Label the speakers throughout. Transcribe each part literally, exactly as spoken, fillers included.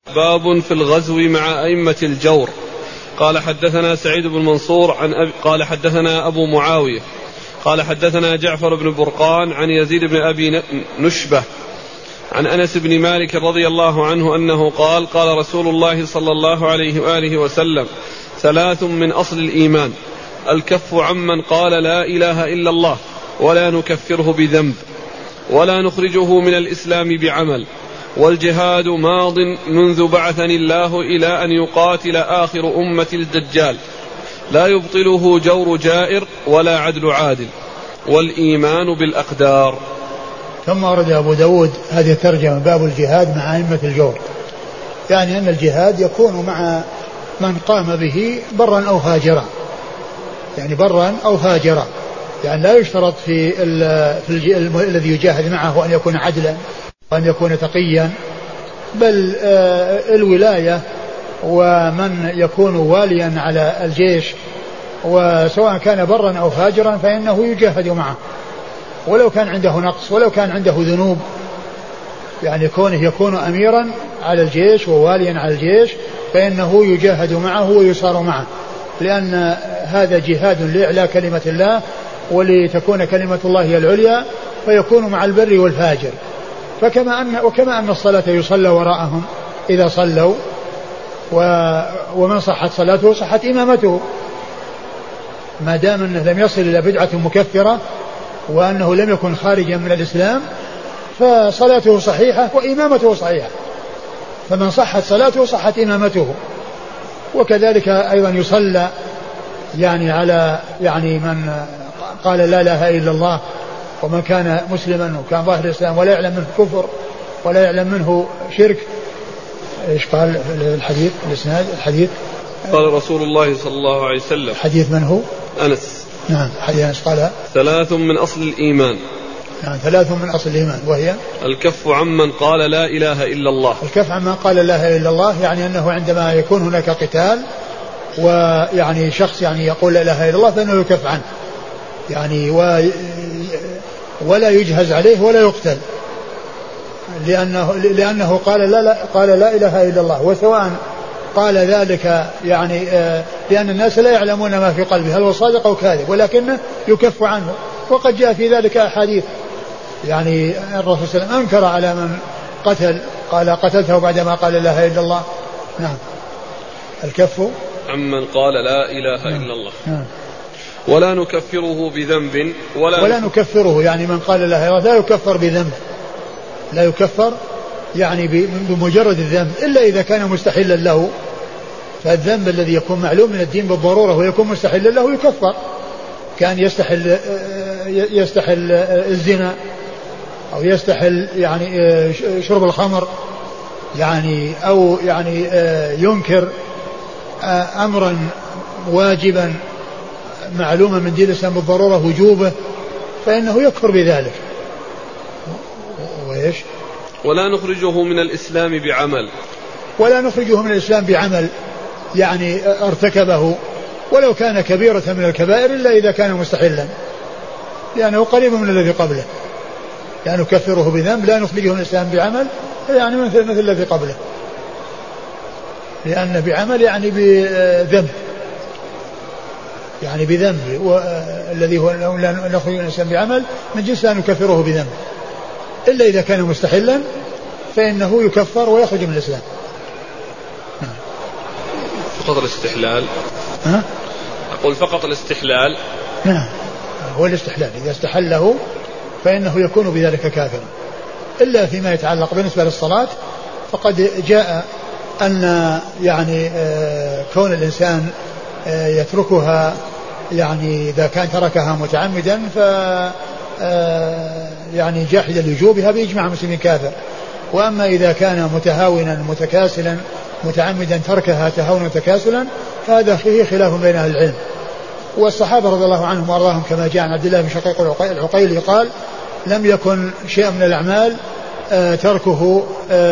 Speaker 1: باب في الغزو مع أئمة الجور. قال حدثنا سعيد بن منصور عن أبي قال حدثنا أبو معاوية قال حدثنا جعفر بن برقان عن يزيد بن أبي نشبة عن أنس بن مالك رضي الله عنه أنه قال قال رسول الله صلى الله عليه وآله وسلم: ثلاث من أصل الإيمان: الكف عمن قال لا إله إلا الله ولا نكفره بذنب ولا نخرجه من الإسلام بعمل، والجهاد ماض منذ بعثني الله إلى أن يقاتل آخر أمة الدجال، لا يبطله جور جائر ولا عدل عادل، والإيمان بالأقدار.
Speaker 2: ثم ورد أبو داود هذه الترجمة: باب الجهاد مع أئمة الجور، يعني أن الجهاد يكون مع من قام به برا أو فاجرا، يعني برا أو فاجرا، يعني لا يشترط في, في الذي يجاهد معه أن يكون عدلا وأن يكون تقيا، بل الولاية ومن يكون واليا على الجيش وسواء كان برا أو فاجرا فإنه يجاهد معه ولو كان عنده نقص ولو كان عنده ذنوب، يعني كونه يكون أميرا على الجيش وواليا على الجيش فإنه يجاهد معه ويصار معه، لأن هذا جهاد لإعلاء كلمة الله ولتكون كلمة الله هي العليا، فيكون مع البر والفاجر. فكما أن وكما أن الصلاة يصلى وراءهم إذا صلوا، ومن صحت صلاته صحت إمامته، ما دام أنه لم يصل إلى بدعة مكفرة وأنه لم يكن خارجا من الإسلام فصلاته صحيحة وإمامته صحيحة، فمن صحت صلاته صحت إمامته. وكذلك أيضا يصلى يعني على يعني من قال لا إله إلا الله، ومن كان مسلما وكان ظاهر الإسلام ولا يعلم منه كفر ولا يعلم منه شرك. إيش قال الحديث الإسناد الحديث؟
Speaker 1: قال رسول الله صلى الله عليه وسلم.
Speaker 2: حديث من هو؟
Speaker 1: أنس.
Speaker 2: نعم. حديث أنس قال: ثلاث
Speaker 1: من أصل الإيمان.
Speaker 2: نعم، ثلاث من أصل الإيمان، وهي:
Speaker 1: الكف عمن قال لا إله إلا الله.
Speaker 2: الكف عمن قال لا إله إلا الله، يعني أنه عندما يكون هناك قتال ويعني شخص يعني يقول لا إله إلا الله فإنه يكف عنه، يعني و ولا يجهز عليه ولا يقتل، لأنه لأنه قال لا, لا قال لا إله إلا الله، وسواء قال ذلك يعني آه لأن الناس لا يعلمون ما في قلبه هل هو صادق أو كاذب، ولكنه يكف عنه. وقد جاء في ذلك أحاديث، يعني الرسول صلى الله عليه وسلم أنكر على من قتل، قال قتلته بعدما قال لا إله إلا الله. نعم. الكف
Speaker 1: عمن قال لا إله إلا الله. نعم. ولا نكفره بذنب ولا,
Speaker 2: ولا نكفره، يعني من قال لا إله إلا الله لا يكفر بذنب، لا يكفر يعني بمجرد الذنب إلا إذا كان مستحلا له، فالذنب الذي يكون معلوم من الدين بالضرورة ويكون مستحلا له يكفر، كان يستحل يستحل الزنا أو يستحل يعني شرب الخمر، يعني أو يعني ينكر أمرا واجبا معلومة من دين الإسلام بالضرورة وجوبه، فإنه يكفر بذلك. وإيش؟
Speaker 1: ولا نخرجه من الإسلام بعمل.
Speaker 2: ولا نخرجه من الإسلام بعمل، يعني ارتكبه ولو كان كبيرة من الكبائر إلا إذا كان مستحلا، لأنه قريب من الذي قبله، يعني نكفره بذنب لا نخرجه من الإسلام بعمل، يعني مثل مثل الذي قبله، لأن بعمل يعني بذنب، يعني بذنب، والذي هو لا نخرج من الإسلام بعمل من جنس لا نكفره بذنب، إلا إذا كان مستحلا فإنه يكفر ويخرج من الإسلام.
Speaker 1: فقط الاستحلال.
Speaker 2: ها؟
Speaker 1: أقول فقط الاستحلال.
Speaker 2: نعم، هو الاستحلال إذا استحله فإنه يكون بذلك كافرا، إلا فيما يتعلق بالنسبة للصلاة فقد جاء أن يعني كون الإنسان يتركها يعني إذا كان تركها متعمدا ف يعني جاحدا لوجوبها بإجماع المسلمين كافر، وأما إذا كان متهاونا متكاسلا متعمدا تركها تهاونا متكاسلا فهذا فيه خلاف بين أهل العلم. والصحابة رضي الله عنهم وأرضاهم كما جاء عن عبد الله بن شقيق العقيلي قال: لم يكن شيء من الأعمال تركه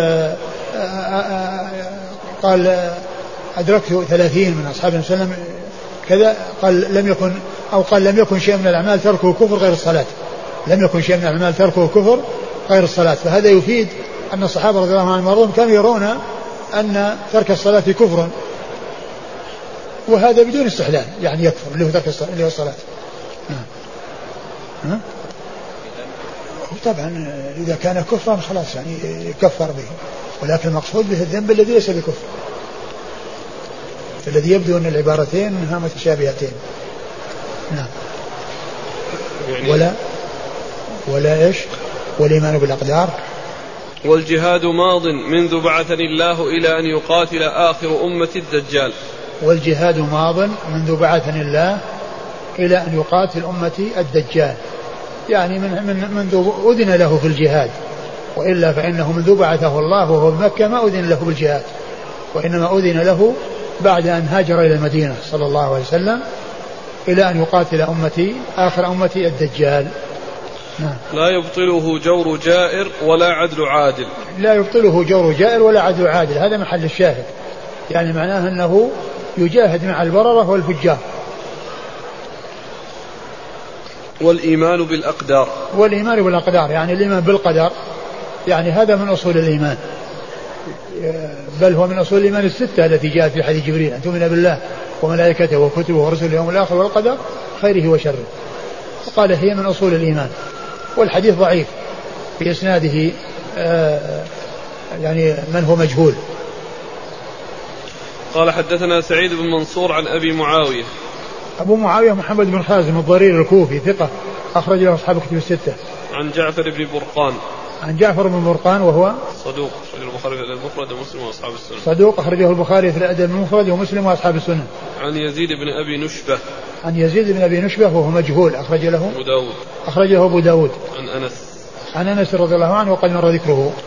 Speaker 2: قال أدركت ثلاثين من أصحاب النبي صلى الله عليه وسلم كذا، قال لم يكن أو قال لم يكن شيء من الأعمال تركه كفر غير الصلاة، لم يكن شيء من الأعمال تركه كفر غير الصلاة. فهذا يفيد أن الصحابة رضي الله عنهم وأرضاهم كانوا يرون أن ترك الصلاة كفر، وهذا بدون استحلال يعني يكفر اللي هو ترك الصلاة اللي هو الصلاة. ها؟ طبعا إذا كان كفرا خلاص يعني يكفر به، ولكن المقصود به الذنب الذي ليس بكفر، الذي يبدو أن العبارتين منها متشابهتين. نعم. يعني ولا ولا إيش والإيمان بالأقدار.
Speaker 1: والجهاد ماض منذ بعثني الله إلى أن يقاتل آخر أمة الدجال.
Speaker 2: والجهاد ماض منذ بعثني الله إلى أن يقاتل أمتي الدجال، يعني من من منذ أذن له في الجهاد، وإلا فإنه منذ بعثه الله وهو بمكة ما أذن له بالجهاد، وإنما أذن له بعد أن هاجر إلى المدينة صلى الله عليه وسلم إلى أن يقاتل أمتي آخر أمتي الدجال. نعم.
Speaker 1: لا يبطله جور جائر ولا عدل عادل.
Speaker 2: لا يبطله جور جائر ولا عدل عادل، هذا محل الشاهد، يعني معناه أنه يجاهد مع البررة والفجار.
Speaker 1: والإيمان بالأقدار.
Speaker 2: والإيمان بالأقدار يعني الإيمان بالقدر، يعني هذا من أصول الإيمان، بل هو من أصول الإيمان الستة التي جاءت في حديث جبريل، أن تؤمن بالله وملائكته وكتبه ورسله واليوم الآخر والقدر خيره وشره، فقال هي من أصول الإيمان. والحديث ضعيف في إسناده يعني من هو مجهول.
Speaker 1: قال حدثنا سعيد بن منصور عن أبي معاوية.
Speaker 2: أبو معاوية محمد بن خازم الضرير الكوفي ثقة أخرج له أصحاب كتب الستة.
Speaker 1: عن جعفر بن برقان.
Speaker 2: عن جعفر بن برقان وهو
Speaker 1: صدوق أخرجه البخاري في الأدب المفرد ومسلم وأصحاب السنن.
Speaker 2: صدوق أخرجه البخاري في الأدب المفرد ومسلم وأصحاب السنن.
Speaker 1: عن يزيد بن أبي نشبة.
Speaker 2: عن يزيد بن أبي نشبة وهو مجهول أخرج له
Speaker 1: أبو داود.
Speaker 2: أخرجه أبو داود.
Speaker 1: عن أنس.
Speaker 2: عن أنس رضي الله عنه وقد مر ذكره.